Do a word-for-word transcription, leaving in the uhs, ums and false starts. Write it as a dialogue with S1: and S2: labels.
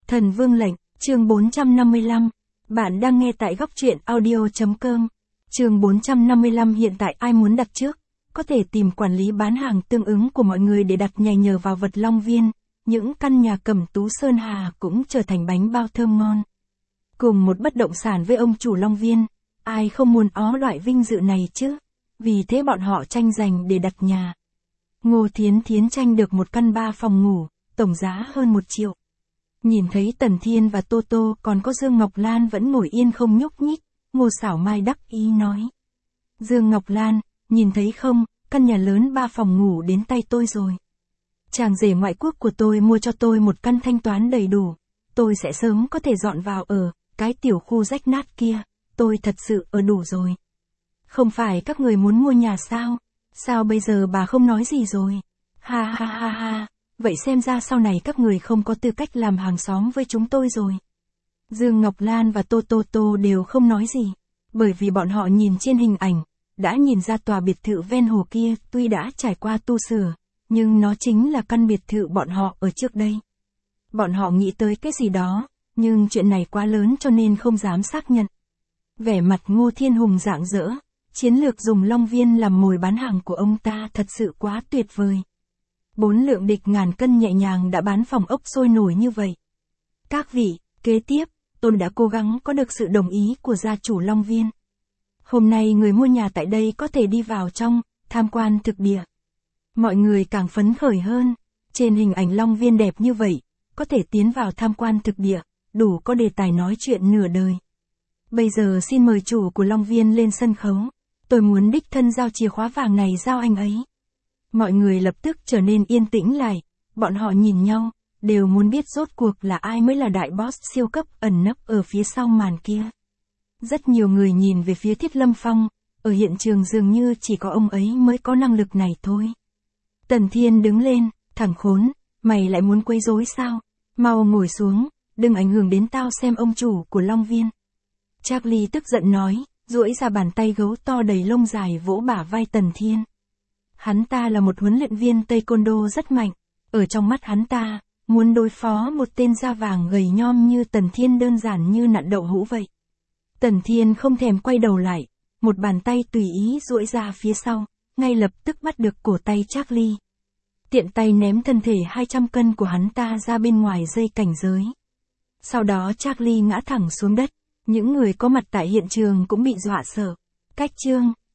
S1: Thần Vương lệnh, chương bốn trăm năm mươi lăm. Bạn đang nghe tại góc truyện audio.com. Chương bốn trăm năm mươi lăm. Hiện tại ai muốn đặt trước, có thể tìm quản lý bán hàng tương ứng của mọi người để đặt nhờ nhờ vào vật Long Viên. Những căn nhà Cẩm Tú Sơn Hà cũng trở thành bánh bao thơm ngon. Cùng một bất động sản với ông chủ Long Viên, ai không muốn ó loại vinh dự này chứ? Vì thế bọn họ tranh giành để đặt nhà. Ngô Thiến Thiến tranh được một căn ba phòng ngủ, tổng giá hơn một triệu. Nhìn thấy Tần Thiên và Tô Tô còn có Dương Ngọc Lan vẫn ngồi yên không nhúc nhích, Ngô Xảo Mai đắc ý nói. Dương Ngọc Lan, nhìn thấy không, căn nhà lớn ba phòng ngủ đến tay tôi rồi. Chàng rể ngoại quốc của tôi mua cho tôi một căn thanh toán đầy đủ, tôi sẽ sớm có thể dọn vào ở, cái tiểu khu rách nát kia, tôi thật sự ở đủ rồi. Không phải các người muốn mua nhà sao? Sao bây giờ bà không nói gì rồi? Ha ha ha ha, vậy xem ra sau này các người không có tư cách làm hàng xóm với chúng tôi rồi. Dương Ngọc Lan và Tô Tô Tô đều không nói gì, bởi vì bọn họ nhìn trên hình ảnh, đã nhìn ra tòa biệt thự ven hồ kia tuy đã trải qua tu sửa, nhưng nó chính là căn biệt thự bọn họ ở trước đây. Bọn họ nghĩ tới cái gì đó, nhưng chuyện này quá lớn cho nên không dám xác nhận. Vẻ mặt Ngô Thiên Hùng rạng rỡ, chiến lược dùng Long Viên làm mồi bán hàng của ông ta thật sự quá tuyệt vời. Bốn lượng địch ngàn cân nhẹ nhàng đã bán phòng ốc sôi nổi như vậy. Các vị, kế tiếp, tôi đã cố gắng có được sự đồng ý của gia chủ Long Viên. Hôm nay người mua nhà tại đây có thể đi vào trong, tham quan thực địa. Mọi người càng phấn khởi hơn, trên hình ảnh Long Viên đẹp như vậy, có thể tiến vào tham quan thực địa, đủ có đề tài nói chuyện nửa đời. Bây giờ xin mời chủ của Long Viên lên sân khấu, tôi muốn đích thân giao chìa khóa vàng này giao anh ấy. Mọi người lập tức trở nên yên tĩnh lại, bọn họ nhìn nhau, đều muốn biết rốt cuộc là ai mới là đại boss siêu cấp ẩn nấp ở phía sau màn kia. Rất nhiều người nhìn về phía Thiết Lâm Phong, ở hiện trường dường như chỉ có ông ấy mới có năng lực này thôi. Tần Thiên đứng lên, thằng khốn, mày lại muốn quấy rối sao? Mau ngồi xuống, đừng ảnh hưởng đến tao xem ông chủ của Long Viên. Charlie tức giận nói, duỗi ra bàn tay gấu to đầy lông dài vỗ bả vai Tần Thiên. Hắn ta là một huấn luyện viên Taekwondo rất mạnh, ở trong mắt hắn ta, muốn đối phó một tên da vàng gầy nhom như Tần Thiên đơn giản như nặn đậu hũ vậy. Tần Thiên không thèm quay đầu lại, một bàn tay tùy ý duỗi ra phía sau, ngay lập tức bắt được cổ tay Charlie. Tiện tay ném thân thể hai trăm cân của hắn ta ra bên ngoài dây cảnh giới. Sau đó Charlie ngã thẳng xuống đất, những người có mặt tại hiện trường cũng bị dọa sợ. Cách chương